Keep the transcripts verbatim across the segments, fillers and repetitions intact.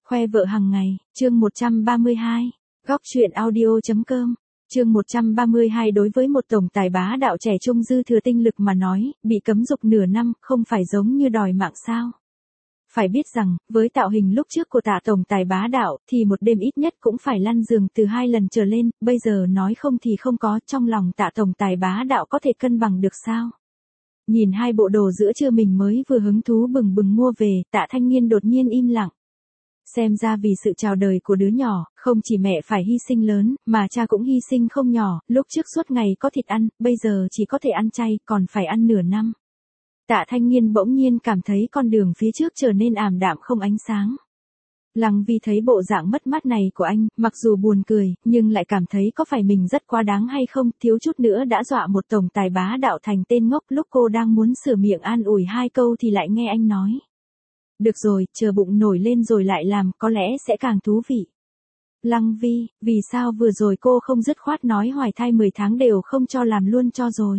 Khoe vợ hàng ngày, chương một trăm ba mươi hai, góc truyện audio.com, chương một trăm ba mươi hai. Đối với một tổng tài bá đạo trẻ trung dư thừa tinh lực mà nói, bị cấm dục nửa năm không phải giống như đòi mạng sao. Phải biết rằng, với tạo hình lúc trước của Tạ tổng tài bá đạo, thì một đêm ít nhất cũng phải lăn giường từ hai lần trở lên, bây giờ nói không thì không có, trong lòng Tạ tổng tài bá đạo có thể cân bằng được sao? Nhìn hai bộ đồ giữa trưa mình mới vừa hứng thú bừng bừng mua về, Tạ Thanh Nghiên đột nhiên im lặng. Xem ra vì sự chào đời của đứa nhỏ, không chỉ mẹ phải hy sinh lớn, mà cha cũng hy sinh không nhỏ, lúc trước suốt ngày có thịt ăn, bây giờ chỉ có thể ăn chay, còn phải ăn nửa năm. Tạ Thanh Nghiên bỗng nhiên cảm thấy con đường phía trước trở nên ảm đạm không ánh sáng. Lăng Vi thấy bộ dạng mất mát này của anh, mặc dù buồn cười, nhưng lại cảm thấy có phải mình rất quá đáng hay không, thiếu chút nữa đã dọa một tổng tài bá đạo thành tên ngốc. Lúc cô đang muốn sửa miệng an ủi hai câu thì lại nghe anh nói. Được rồi, chờ bụng nổi lên rồi lại làm, có lẽ sẽ càng thú vị. Lăng Vi, vì sao vừa rồi cô không dứt khoát nói hoài thai mười tháng đều không cho làm luôn cho rồi?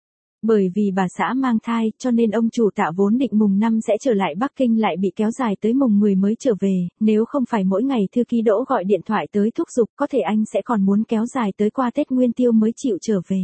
Bởi vì bà xã mang thai, cho nên ông chủ Tạ vốn định mùng năm sẽ trở lại Bắc Kinh lại bị kéo dài tới mùng mười mới trở về, nếu không phải mỗi ngày thư ký Đỗ gọi điện thoại tới thúc giục, có thể anh sẽ còn muốn kéo dài tới qua Tết Nguyên Tiêu mới chịu trở về.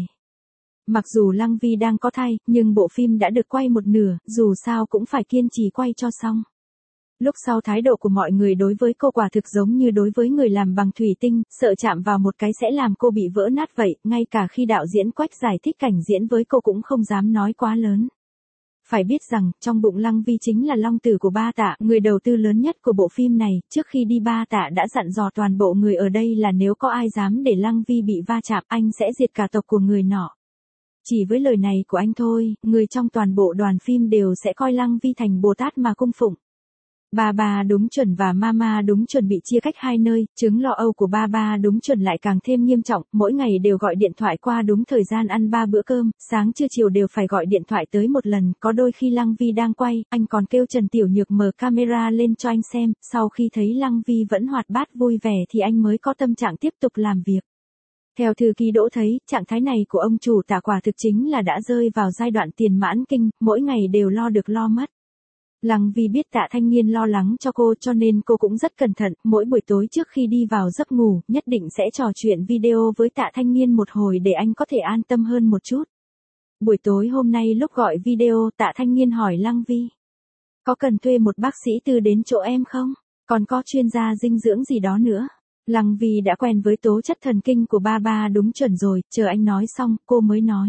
Mặc dù Lăng Vi đang có thai, nhưng bộ phim đã được quay một nửa, dù sao cũng phải kiên trì quay cho xong. Lúc sau thái độ của mọi người đối với cô quả thực giống như đối với người làm bằng thủy tinh, sợ chạm vào một cái sẽ làm cô bị vỡ nát vậy, ngay cả khi đạo diễn Quách giải thích cảnh diễn với cô cũng không dám nói quá lớn. Phải biết rằng, trong bụng Lăng Vi chính là long tử của Ba Tạ, người đầu tư lớn nhất của bộ phim này, trước khi đi Ba Tạ đã dặn dò toàn bộ người ở đây là nếu có ai dám để Lăng Vi bị va chạm, anh sẽ diệt cả tộc của người nọ. Chỉ với lời này của anh thôi, người trong toàn bộ đoàn phim đều sẽ coi Lăng Vi thành Bồ Tát mà cung phụng. Ba Ba Đúng Chuẩn và Mama Đúng Chuẩn bị chia cách hai nơi, chứng lo âu của Ba Ba Đúng Chuẩn lại càng thêm nghiêm trọng, mỗi ngày đều gọi điện thoại qua đúng thời gian ăn ba bữa cơm, sáng trưa chiều đều phải gọi điện thoại tới một lần, có đôi khi Lăng Vi đang quay, anh còn kêu Trần Tiểu Nhược mở camera lên cho anh xem, sau khi thấy Lăng Vi vẫn hoạt bát vui vẻ thì anh mới có tâm trạng tiếp tục làm việc. Theo thư ký Đỗ thấy, trạng thái này của ông chủ Tạ quả thực chính là đã rơi vào giai đoạn tiền mãn kinh, mỗi ngày đều lo được lo mất. Lăng Vi biết Tạ Thanh Nghiên lo lắng cho cô cho nên cô cũng rất cẩn thận, mỗi buổi tối trước khi đi vào giấc ngủ, nhất định sẽ trò chuyện video với Tạ Thanh Nghiên một hồi để anh có thể an tâm hơn một chút. Buổi tối hôm nay lúc gọi video, Tạ Thanh Nghiên hỏi Lăng Vi. Có cần thuê một bác sĩ tư đến chỗ em không? Còn có chuyên gia dinh dưỡng gì đó nữa? Lăng Vi đã quen với tố chất thần kinh của Ba Ba Đúng Chuẩn rồi, chờ anh nói xong, cô mới nói.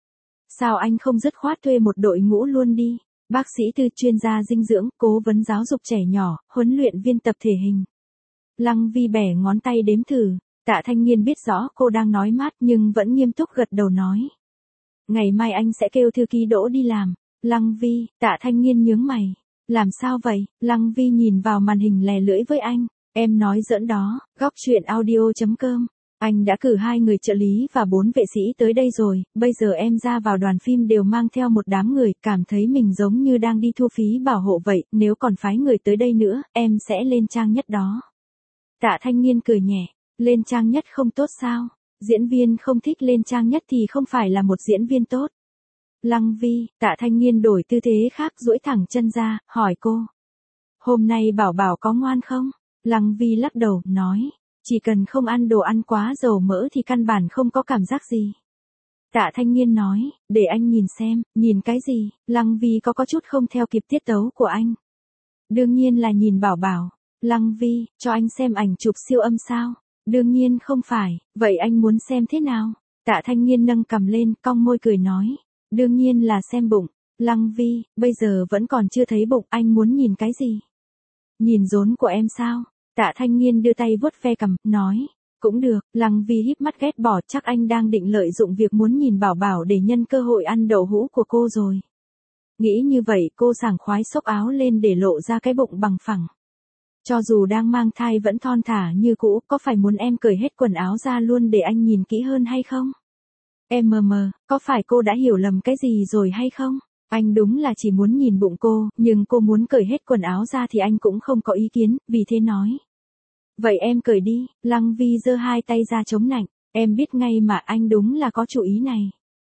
Sao anh không dứt khoát thuê một đội ngũ luôn đi? Bác sĩ tư, chuyên gia dinh dưỡng, cố vấn giáo dục trẻ nhỏ, huấn luyện viên tập thể hình. Lăng Vi bẻ ngón tay đếm thử, Tạ Thanh Nghiên biết rõ cô đang nói mát nhưng vẫn nghiêm túc gật đầu nói. Ngày mai anh sẽ kêu thư ký Đỗ đi làm. Lăng Vi, Tạ Thanh Nghiên nhướng mày. Làm sao vậy? Lăng Vi nhìn vào màn hình lè lưỡi với anh. Em nói giỡn đó, góc truyện audio.com. Anh đã cử hai người trợ lý và bốn vệ sĩ tới đây rồi, bây giờ em ra vào đoàn phim đều mang theo một đám người, cảm thấy mình giống như đang đi thu phí bảo hộ vậy, nếu còn phái người tới đây nữa, em sẽ lên trang nhất đó. Tạ Thanh Nghiên cười nhẹ, lên trang nhất không tốt sao? Diễn viên không thích lên trang nhất thì không phải là một diễn viên tốt. Lăng Vi, Tạ Thanh Nghiên đổi tư thế khác duỗi thẳng chân ra, hỏi cô. Hôm nay Bảo Bảo có ngoan không? Lăng Vi lắc đầu, nói. Chỉ cần không ăn đồ ăn quá dầu mỡ thì căn bản không có cảm giác gì. Tạ Thanh Nghiên nói, để anh nhìn xem, nhìn cái gì? Lăng Vi có có chút không theo kịp tiết tấu của anh. Đương nhiên là nhìn Bảo Bảo. Lăng Vi, cho anh xem ảnh chụp siêu âm sao? Đương nhiên không phải, vậy anh muốn xem thế nào? Tạ Thanh Nghiên nâng cằm lên, cong môi cười nói. Đương nhiên là xem bụng. Lăng Vi, bây giờ vẫn còn chưa thấy bụng, anh muốn nhìn cái gì? Nhìn rốn của em sao? Tạ Thanh Nghiên đưa tay vuốt ve cằm, nói, cũng được. Lăng Vi híp mắt ghét bỏ, chắc anh đang định lợi dụng việc muốn nhìn Bảo Bảo để nhân cơ hội ăn đậu hũ của cô rồi. Nghĩ như vậy cô sảng khoái xốc áo lên để lộ ra cái bụng bằng phẳng. Cho dù đang mang thai vẫn thon thả như cũ, có phải muốn em cởi hết quần áo ra luôn để anh nhìn kỹ hơn hay không? Em mờ mờ, có phải cô đã hiểu lầm cái gì rồi hay không? Anh đúng là chỉ muốn nhìn bụng cô, nhưng cô muốn cởi hết quần áo ra thì anh cũng không có ý kiến, vì thế nói. Vậy em cởi đi. Lăng Vi giơ hai tay ra chống nạnh, em biết ngay mà anh đúng là có chủ ý này.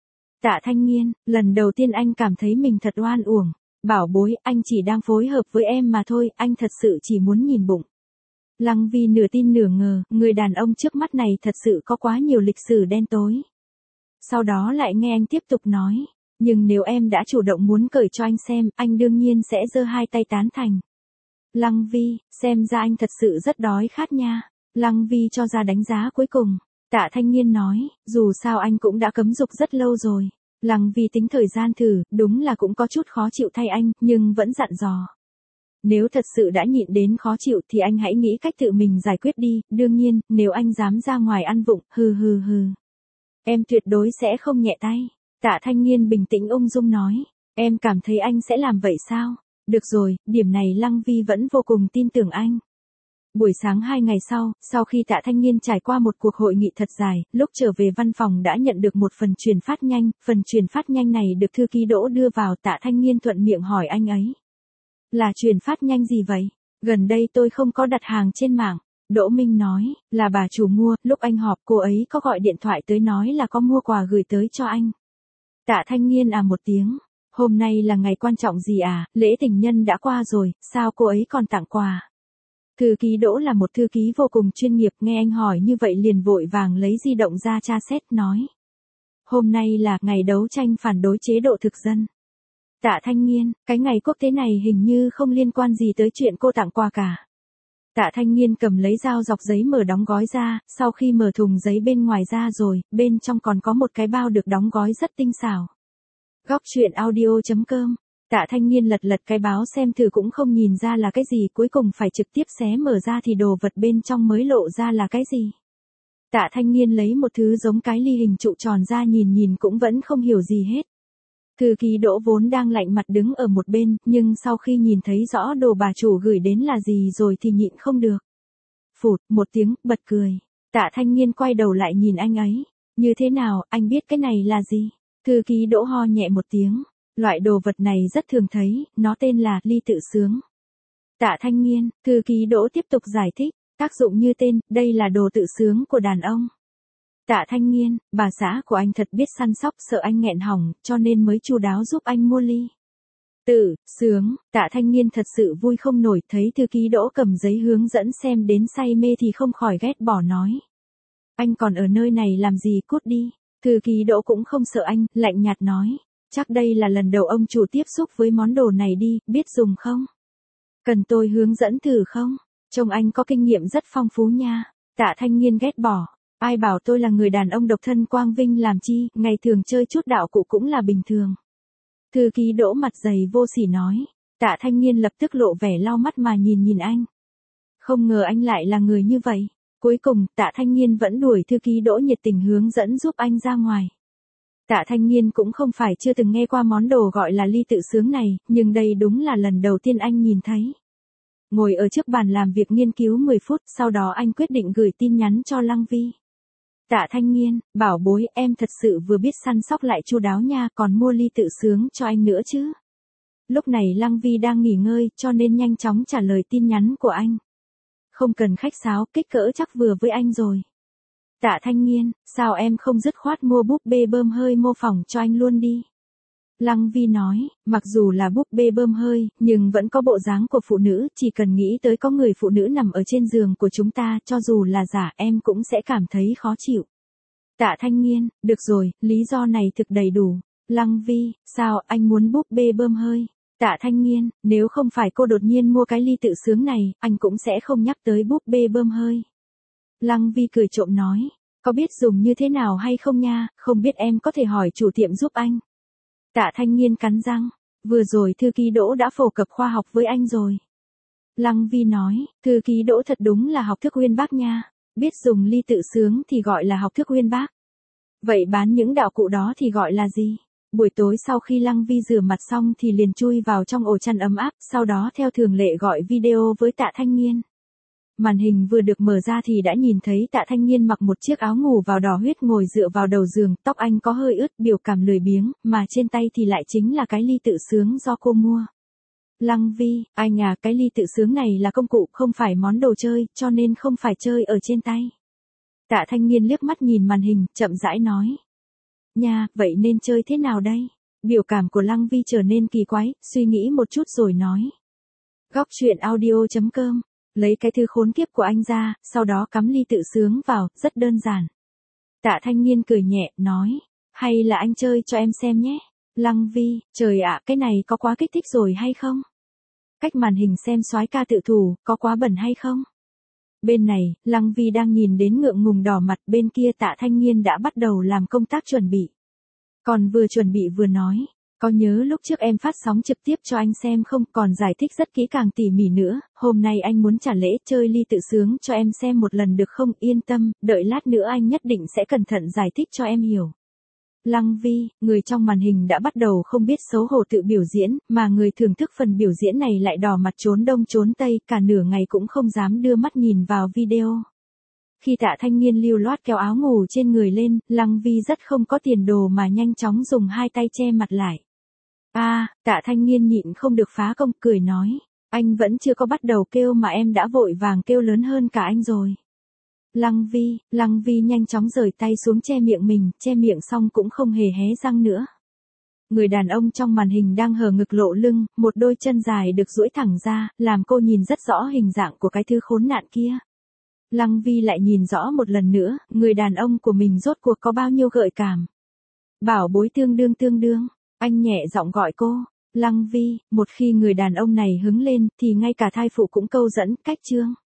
Tạ Thanh Nghiên, lần đầu tiên anh cảm thấy mình thật oan uổng. Bảo bối, anh chỉ đang phối hợp với em mà thôi, anh thật sự chỉ muốn nhìn bụng. Lăng Vi nửa tin nửa ngờ, người đàn ông trước mắt này thật sự có quá nhiều lịch sử đen tối. Sau đó lại nghe anh tiếp tục nói, nhưng nếu em đã chủ động muốn cởi cho anh xem, anh đương nhiên sẽ giơ hai tay tán thành. Lăng Vi, xem ra anh thật sự rất đói khát nha. Lăng Vi cho ra đánh giá cuối cùng. Tạ Thanh Nghiên nói, dù sao anh cũng đã cấm dục rất lâu rồi. Lăng Vi tính thời gian thử, đúng là cũng có chút khó chịu thay anh, nhưng vẫn dặn dò. Nếu thật sự đã nhịn đến khó chịu thì anh hãy nghĩ cách tự mình giải quyết đi, đương nhiên, nếu anh dám ra ngoài ăn vụng, hừ hừ hừ. Em tuyệt đối sẽ không nhẹ tay. Tạ Thanh Nghiên bình tĩnh ung dung nói, em cảm thấy anh sẽ làm vậy sao? Được rồi, điểm này Lăng Vi vẫn vô cùng tin tưởng anh. Buổi sáng hai ngày sau, sau khi Tạ Thanh Nghiên trải qua một cuộc hội nghị thật dài, lúc trở về văn phòng đã nhận được một phần truyền phát nhanh, phần truyền phát nhanh này được thư ký Đỗ đưa vào. Tạ Thanh Nghiên thuận miệng hỏi anh ấy. Là truyền phát nhanh gì vậy? Gần đây tôi không có đặt hàng trên mạng. Đỗ Minh nói, là bà chủ mua, lúc anh họp cô ấy có gọi điện thoại tới nói là có mua quà gửi tới cho anh. Tạ Thanh Nghiên à một tiếng, hôm nay là ngày quan trọng gì à, lễ tình nhân đã qua rồi, sao cô ấy còn tặng quà? Thư ký Đỗ là một thư ký vô cùng chuyên nghiệp, nghe anh hỏi như vậy liền vội vàng lấy di động ra tra xét, nói. Hôm nay là ngày đấu tranh phản đối chế độ thực dân. Tạ Thanh Nghiên, cái ngày quốc tế này hình như không liên quan gì tới chuyện cô tặng quà cả. Tạ Thanh Nghiên cầm lấy dao dọc giấy mở đóng gói ra, sau khi mở thùng giấy bên ngoài ra rồi, bên trong còn có một cái bao được đóng gói rất tinh xảo. Góc truyện audio chấm com. Tạ Thanh Nghiên lật lật cái báo xem thử cũng không nhìn ra là cái gì, cuối cùng phải trực tiếp xé mở ra thì đồ vật bên trong mới lộ ra là cái gì. Tạ Thanh Nghiên lấy một thứ giống cái ly hình trụ tròn ra nhìn nhìn cũng vẫn không hiểu gì hết. Thư ký Đỗ vốn đang lạnh mặt đứng ở một bên, nhưng sau khi nhìn thấy rõ đồ bà chủ gửi đến là gì rồi thì nhịn không được. Phụt, một tiếng, bật cười. Tạ Thanh Nghiên quay đầu lại nhìn anh ấy. Như thế nào, anh biết cái này là gì? Thư ký Đỗ ho nhẹ một tiếng. Loại đồ vật này rất thường thấy, nó tên là ly tự sướng. Tạ Thanh Nghiên, thư ký Đỗ tiếp tục giải thích, tác dụng như tên, đây là đồ tự sướng của đàn ông. Tạ Thanh Nghiên, bà xã của anh thật biết săn sóc, sợ anh nghẹn hỏng, cho nên mới chu đáo giúp anh mua ly tự sướng. Tạ Thanh Nghiên thật sự vui không nổi, thấy thư ký Đỗ cầm giấy hướng dẫn xem đến say mê thì không khỏi ghét bỏ nói. Anh còn ở nơi này làm gì, cút đi. Thư ký Đỗ cũng không sợ anh, lạnh nhạt nói. Chắc đây là lần đầu ông chủ tiếp xúc với món đồ này đi, biết dùng không? Cần tôi hướng dẫn thử không? Trông anh có kinh nghiệm rất phong phú nha. Tạ Thanh Nghiên ghét bỏ. Ai bảo tôi là người đàn ông độc thân quang vinh làm chi, ngày thường chơi chút đạo cụ cũng là bình thường. Thư ký Đỗ mặt dày vô sỉ nói. Tạ Thanh Nghiên lập tức lộ vẻ lau mắt mà nhìn nhìn anh. Không ngờ anh lại là người như vậy. Cuối cùng, Tạ Thanh Nghiên vẫn đuổi thư ký Đỗ nhiệt tình hướng dẫn giúp anh ra ngoài. Tạ Thanh Nghiên cũng không phải chưa từng nghe qua món đồ gọi là ly tự sướng này, nhưng đây đúng là lần đầu tiên anh nhìn thấy. Ngồi ở trước bàn làm việc nghiên cứu mười phút, sau đó anh quyết định gửi tin nhắn cho Lăng Vi. Tạ Thanh Nghiên, bảo bối, em thật sự vừa biết săn sóc lại chu đáo nha, còn mua ly tự sướng cho anh nữa chứ. Lúc này Lăng Vi đang nghỉ ngơi, cho nên nhanh chóng trả lời tin nhắn của anh. Không cần khách sáo, kích cỡ chắc vừa với anh rồi. Tạ Thanh Nghiên, sao em không dứt khoát mua búp bê bơm hơi mô phỏng cho anh luôn đi. Lăng Vi nói, mặc dù là búp bê bơm hơi, nhưng vẫn có bộ dáng của phụ nữ, chỉ cần nghĩ tới có người phụ nữ nằm ở trên giường của chúng ta, cho dù là giả em cũng sẽ cảm thấy khó chịu. Tạ Thanh Nghiên, được rồi, lý do này thực đầy đủ. Lăng Vi, sao anh muốn búp bê bơm hơi? Tạ Thanh Nghiên, nếu không phải cô đột nhiên mua cái ly tự sướng này, anh cũng sẽ không nhắc tới búp bê bơm hơi. Lăng Vi cười trộm nói, có biết dùng như thế nào hay không nha, không biết em có thể hỏi chủ tiệm giúp anh. Tạ Thanh Nghiên cắn răng, vừa rồi thư ký Đỗ đã phổ cập khoa học với anh rồi. Lăng Vi nói, thư ký Đỗ thật đúng là học thức uyên bác nha, biết dùng ly tự sướng thì gọi là học thức uyên bác. Vậy bán những đạo cụ đó thì gọi là gì? Buổi tối sau khi Lăng Vi rửa mặt xong thì liền chui vào trong ổ chăn ấm áp, sau đó theo thường lệ gọi video với Tạ Thanh Nghiên. Màn hình vừa được mở ra thì đã nhìn thấy Tạ Thanh Nghiên mặc một chiếc áo ngủ vào đỏ huyết ngồi dựa vào đầu giường, tóc anh có hơi ướt, biểu cảm lười biếng, mà trên tay thì lại chính là cái ly tự sướng do cô mua. Lăng Vi, anh à, cái ly tự sướng này là công cụ, không phải món đồ chơi, cho nên không phải chơi ở trên tay. Tạ Thanh Nghiên liếc mắt nhìn màn hình, chậm rãi nói. Nha, vậy nên chơi thế nào đây? Biểu cảm của Lăng Vi trở nên kỳ quái, suy nghĩ một chút rồi nói. Góc truyện audio chấm com Lấy cái thư khốn kiếp của anh ra, sau đó cắm ly tự sướng vào, rất đơn giản. Tạ Thanh Nghiên cười nhẹ, nói, hay là anh chơi cho em xem nhé. Lăng Vi, trời ạ, cái này có quá kích thích rồi hay không? Cách màn hình xem soái ca tự thủ, có quá bẩn hay không? Bên này, Lăng Vi đang nhìn đến ngượng ngùng đỏ mặt, bên kia Tạ Thanh Nghiên đã bắt đầu làm công tác chuẩn bị. Còn vừa chuẩn bị vừa nói, có nhớ lúc trước em phát sóng trực tiếp cho anh xem không, còn giải thích rất kỹ càng tỉ mỉ nữa, hôm nay anh muốn trả lễ chơi ly tự sướng cho em xem một lần được không, yên tâm, đợi lát nữa anh nhất định sẽ cẩn thận giải thích cho em hiểu. Lăng Vi, người trong màn hình đã bắt đầu không biết xấu hổ tự biểu diễn, mà người thưởng thức phần biểu diễn này lại đỏ mặt trốn đông trốn tây, cả nửa ngày cũng không dám đưa mắt nhìn vào video. Khi Tạ Thanh Nghiên lưu loát kéo áo ngủ trên người lên, Lăng Vi rất không có tiền đồ mà nhanh chóng dùng hai tay che mặt lại. A, à, Tạ Thanh Nghiên nhịn không được phá công, cười nói, anh vẫn chưa có bắt đầu kêu mà em đã vội vàng kêu lớn hơn cả anh rồi. Lăng Vi, Lăng Vi nhanh chóng rời tay xuống che miệng mình, che miệng xong cũng không hề hé răng nữa. Người đàn ông trong màn hình đang hở ngực lộ lưng, một đôi chân dài được duỗi thẳng ra, làm cô nhìn rất rõ hình dạng của cái thứ khốn nạn kia. Lăng Vi lại nhìn rõ một lần nữa, người đàn ông của mình rốt cuộc có bao nhiêu gợi cảm. Bảo bối tương đương tương đương, anh nhẹ giọng gọi cô. Lăng Vi, một khi người đàn ông này hứng lên, thì ngay cả thai phụ cũng câu dẫn, cách chương.